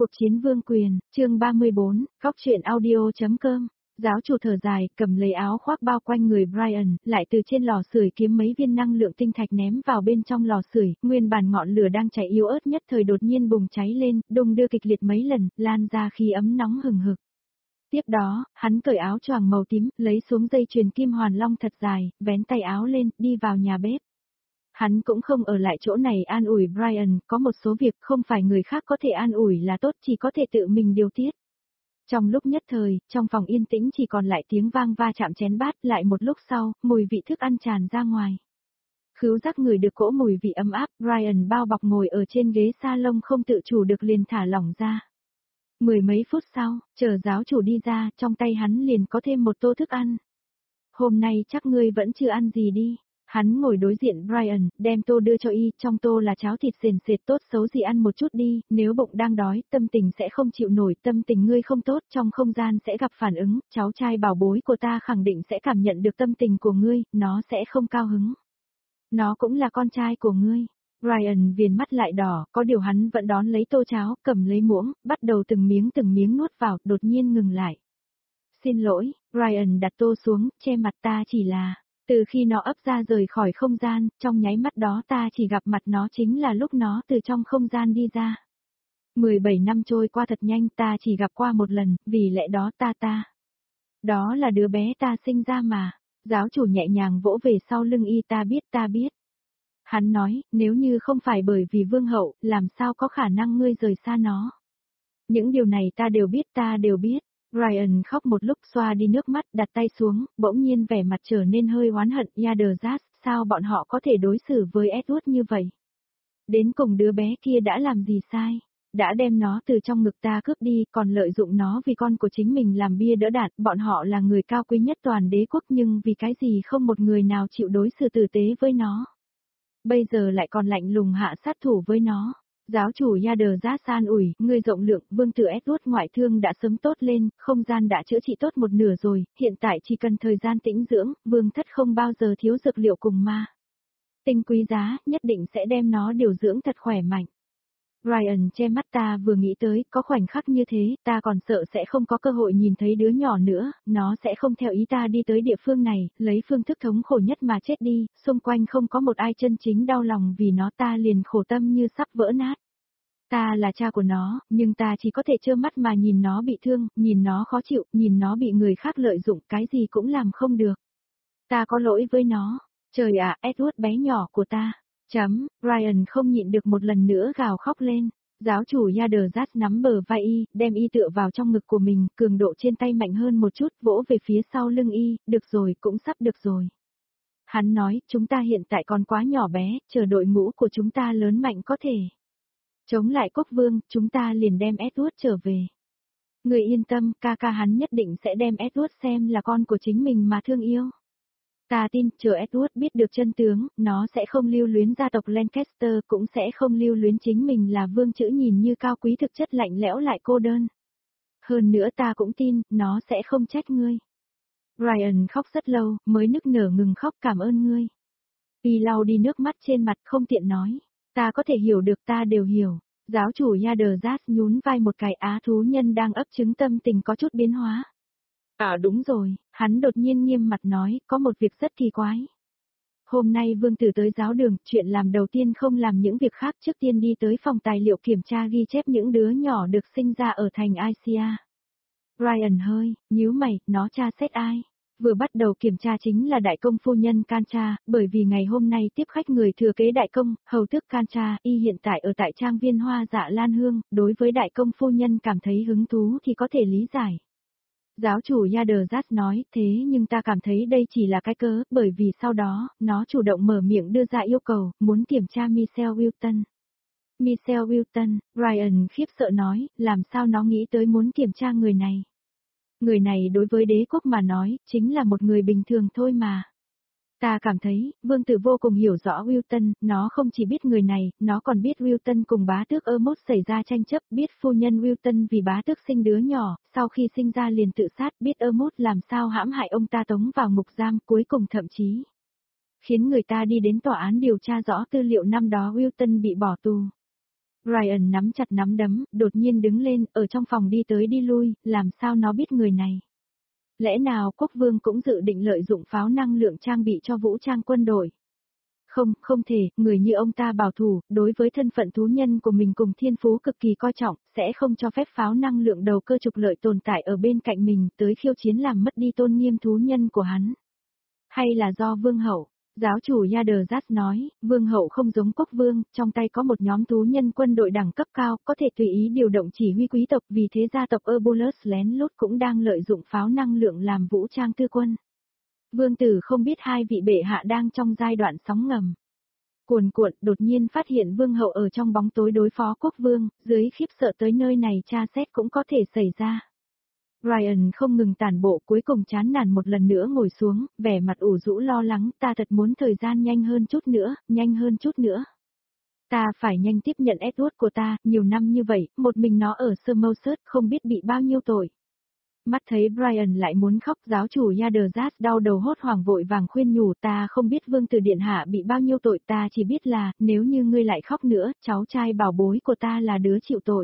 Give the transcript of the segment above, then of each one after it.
Cuộc chiến vương quyền, chương 34, góc truyện audio.com. Giáo chủ thở dài, cầm lấy áo khoác bao quanh người Brian, lại từ trên lò sưởi kiếm mấy viên năng lượng tinh thạch ném vào bên trong lò sưởi, nguyên bản ngọn lửa đang cháy yếu ớt nhất thời đột nhiên bùng cháy lên, đung đưa kịch liệt mấy lần, lan ra khí ấm nóng hừng hực. Tiếp đó, hắn cởi áo choàng màu tím, lấy xuống dây chuyền kim hoàn long thật dài, vén tay áo lên, đi vào nhà bếp. Hắn cũng không ở lại chỗ này an ủi Brian, có một số việc không phải người khác có thể an ủi là tốt, chỉ có thể tự mình điều tiết. Trong lúc nhất thời, trong phòng yên tĩnh chỉ còn lại tiếng vang va chạm chén bát, lại một lúc sau, mùi vị thức ăn tràn ra ngoài. Khứu giác người được cỗ mùi vị ấm áp, Brian bao bọc ngồi ở trên ghế salon không tự chủ được liền thả lỏng ra. Mười mấy phút sau, chờ giáo chủ đi ra, trong tay hắn liền có thêm một tô thức ăn. Hôm nay chắc ngươi vẫn chưa ăn gì đi. Hắn ngồi đối diện Brian, đem tô đưa cho y, trong tô là cháo thịt sền sệt tốt xấu gì ăn một chút đi, nếu bụng đang đói, tâm tình sẽ không chịu nổi, tâm tình ngươi không tốt, trong không gian sẽ gặp phản ứng, cháu trai bảo bối của ta khẳng định sẽ cảm nhận được tâm tình của ngươi, nó sẽ không cao hứng. Nó cũng là con trai của ngươi. Brian viền mắt lại đỏ, có điều hắn vẫn đón lấy tô cháo, cầm lấy muỗng, bắt đầu từng miếng nuốt vào, đột nhiên ngừng lại. Xin lỗi, Brian đặt tô xuống, che mặt ta chỉ là... Từ khi nó ấp ra rời khỏi không gian, trong nháy mắt đó ta chỉ gặp mặt nó chính là lúc nó từ trong không gian đi ra. 17 năm trôi qua thật nhanh, ta chỉ gặp qua một lần, vì lẽ đó ta. Đó là đứa bé ta sinh ra mà. Giáo chủ nhẹ nhàng vỗ về sau lưng y, ta biết. Hắn nói, nếu như không phải bởi vì vương hậu, làm sao có khả năng ngươi rời xa nó. Những điều này ta đều biết. Ryan khóc một lúc xoa đi nước mắt, đặt tay xuống, bỗng nhiên vẻ mặt trở nên hơi oán hận. Yaderzat, sao bọn họ có thể đối xử với Edward như vậy? Đến cùng đứa bé kia đã làm gì sai? Đã đem nó từ trong ngực ta cướp đi, còn lợi dụng nó vì con của chính mình làm bia đỡ đạn. Bọn họ là người cao quý nhất toàn đế quốc nhưng vì cái gì không một người nào chịu đối xử tử tế với nó? Bây giờ lại còn lạnh lùng hạ sát thủ với nó. Giáo chủ Yaderzat an ủi, ngươi rộng lượng, vương tử Edward ngoại thương đã sớm tốt lên, không gian đã chữa trị tốt một nửa rồi, hiện tại chỉ cần thời gian tĩnh dưỡng, vương thất không bao giờ thiếu dược liệu cùng ma. Tinh quý giá, nhất định sẽ đem nó điều dưỡng thật khỏe mạnh. Ryan che mắt, ta vừa nghĩ tới, có khoảnh khắc như thế, ta còn sợ sẽ không có cơ hội nhìn thấy đứa nhỏ nữa, nó sẽ không theo ý ta đi tới địa phương này, lấy phương thức thống khổ nhất mà chết đi, xung quanh không có một ai chân chính đau lòng vì nó, ta liền khổ tâm như sắp vỡ nát. Ta là cha của nó, nhưng ta chỉ có thể trơ mắt mà nhìn nó bị thương, nhìn nó khó chịu, nhìn nó bị người khác lợi dụng, cái gì cũng làm không được. Ta có lỗi với nó. Trời ạ, Edward bé nhỏ của ta. Ryan không nhịn được một lần nữa gào khóc lên. Giáo chủ Yaderzat nắm bờ vai y, đem y tựa vào trong ngực của mình, cường độ trên tay mạnh hơn một chút, vỗ về phía sau lưng y, được rồi, cũng sắp được rồi. Hắn nói, chúng ta hiện tại còn quá nhỏ bé, chờ đội ngũ của chúng ta lớn mạnh có thể. Chống lại quốc vương, chúng ta liền đem Edward trở về. Người yên tâm, ca hắn nhất định sẽ đem Edward xem là con của chính mình mà thương yêu. Ta tin, chờ Edward biết được chân tướng, nó sẽ không lưu luyến gia tộc Lancaster, cũng sẽ không lưu luyến chính mình là vương chữ nhìn như cao quý thực chất lạnh lẽo lại cô đơn. Hơn nữa ta cũng tin, nó sẽ không trách ngươi. Ryan khóc rất lâu, mới nức nở ngừng khóc, cảm ơn ngươi. Y lau đi nước mắt trên mặt, không tiện nói. Ta có thể hiểu được, ta đều hiểu. Giáo chủ Yaderzat nhún vai một cái, á thú nhân đang ấp trứng tâm tình có chút biến hóa. Đúng rồi, hắn đột nhiên nghiêm mặt nói, có một việc rất kỳ quái. Hôm nay vương tử tới giáo đường, chuyện làm đầu tiên không làm những việc khác, trước tiên đi tới phòng tài liệu kiểm tra ghi chép những đứa nhỏ được sinh ra ở thành Isia. Ryan hơi, nhíu mày, nó tra xét ai? Vừa bắt đầu kiểm tra chính là đại công phu nhân Cancha, bởi vì ngày hôm nay tiếp khách người thừa kế đại công, hầu tước Cancha, y hiện tại ở tại trang viên Hoa Dạ Lan Hương, đối với đại công phu nhân cảm thấy hứng thú thì có thể lý giải. Giáo chủ Yaderzat nói, thế nhưng ta cảm thấy đây chỉ là cái cớ, bởi vì sau đó, nó chủ động mở miệng đưa ra yêu cầu, muốn kiểm tra Michelle Wilton. Michelle Wilton, Ryan khiếp sợ nói, làm sao nó nghĩ tới muốn kiểm tra người này. Người này đối với đế quốc mà nói, chính là một người bình thường thôi mà. Ta cảm thấy, vương tử vô cùng hiểu rõ Wilton, nó không chỉ biết người này, nó còn biết Wilton cùng bá tước Amos xảy ra tranh chấp, biết phu nhân Wilton vì bá tước sinh đứa nhỏ, sau khi sinh ra liền tự sát, biết Amos làm sao hãm hại ông ta tống vào ngục giam, cuối cùng thậm chí khiến người ta đi đến tòa án điều tra rõ tư liệu năm đó Wilton bị bỏ tù. Brian nắm chặt nắm đấm, đột nhiên đứng lên, ở trong phòng đi tới đi lui, làm sao nó biết người này. Lẽ nào quốc vương cũng dự định lợi dụng pháo năng lượng trang bị cho vũ trang quân đội? Không, không thể, người như ông ta bảo thủ, đối với thân phận thú nhân của mình cùng thiên phú cực kỳ coi trọng, sẽ không cho phép pháo năng lượng đầu cơ trục lợi tồn tại ở bên cạnh mình, tới khiêu chiến làm mất đi tôn nghiêm thú nhân của hắn. Hay là do vương hậu? Giáo chủ Yaderzat nói, vương hậu không giống quốc vương, trong tay có một nhóm thú nhân quân đội đẳng cấp cao, có thể tùy ý điều động chỉ huy quý tộc, vì thế gia tộc Eubulus lén lút cũng đang lợi dụng pháo năng lượng làm vũ trang tư quân. Vương tử không biết hai vị bệ hạ đang trong giai đoạn sóng ngầm. Cuồn cuộn đột nhiên phát hiện vương hậu ở trong bóng tối đối phó quốc vương, dưới khiếp sợ tới nơi này tra xét cũng có thể xảy ra. Brian không ngừng tản bộ, cuối cùng chán nản một lần nữa ngồi xuống, vẻ mặt ủ rũ lo lắng, ta thật muốn thời gian nhanh hơn chút nữa, nhanh hơn chút nữa. Ta phải nhanh tiếp nhận Edward của ta, nhiều năm như vậy, một mình nó ở Somerset không biết bị bao nhiêu tội. Mắt thấy Brian lại muốn khóc, giáo chủ Yaderzat đau đầu hốt hoảng vội vàng khuyên nhủ, ta không biết vương tử điện hạ bị bao nhiêu tội, ta chỉ biết là, nếu như ngươi lại khóc nữa, cháu trai bảo bối của ta là đứa chịu tội.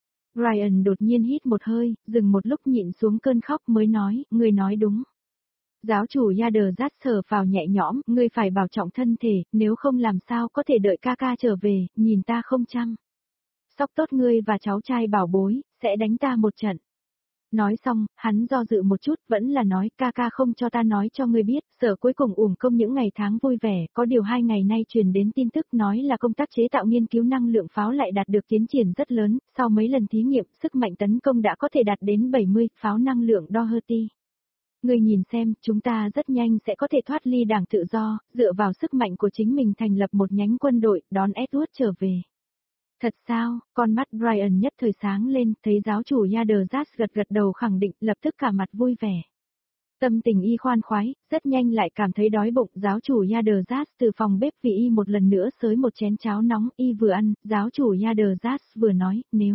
Brian đột nhiên hít một hơi, dừng một lúc nhịn xuống cơn khóc mới nói, ngươi nói đúng. Giáo chủ Yaderzat thở phào nhẹ nhõm, ngươi phải bảo trọng thân thể, nếu không làm sao có thể đợi ca ca trở về, nhìn ta không chăm sóc tốt ngươi và cháu trai bảo bối, sẽ đánh ta một trận. Nói xong, hắn do dự một chút, vẫn là nói, ca ca không cho ta nói cho ngươi biết, sở cuối cùng uổng công những ngày tháng vui vẻ, có điều 2 ngày nay truyền đến tin tức nói là công tác chế tạo nghiên cứu năng lượng pháo lại đạt được tiến triển rất lớn, sau mấy lần thí nghiệm, sức mạnh tấn công đã có thể đạt đến 70, pháo năng lượng Doherty. Ngươi nhìn xem, chúng ta rất nhanh sẽ có thể thoát ly đảng tự do, dựa vào sức mạnh của chính mình thành lập một nhánh quân đội, đón Edward trở về. Thật sao, con mắt Brian nhất thời sáng lên, thấy giáo chủ Yaderzat gật gật đầu khẳng định, lập tức cả mặt vui vẻ. Tâm tình y khoan khoái, rất nhanh lại cảm thấy đói bụng, giáo chủ Yaderzat từ phòng bếp vì y một lần nữa xới một chén cháo nóng, y vừa ăn, giáo chủ Yaderzat vừa nói, nếu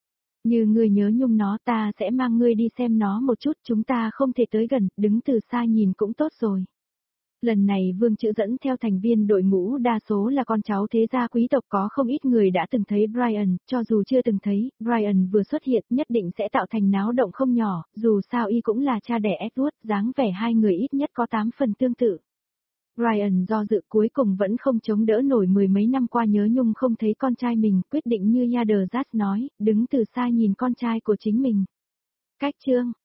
như ngươi nhớ nhung nó ta sẽ mang ngươi đi xem nó một chút, chúng ta không thể tới gần, đứng từ xa nhìn cũng tốt rồi. Lần này Vương Chữ dẫn theo thành viên đội ngũ đa số là con cháu thế gia quý tộc, có không ít người đã từng thấy Brian, cho dù chưa từng thấy, Brian vừa xuất hiện nhất định sẽ tạo thành náo động không nhỏ, dù sao y cũng là cha đẻ Edward, dáng vẻ hai người ít nhất có 8 phần tương tự. Brian do dự cuối cùng vẫn không chống đỡ nổi, mười mấy năm qua nhớ nhung không thấy con trai mình, quyết định như Yaderzat nói, đứng từ xa nhìn con trai của chính mình. Cách chương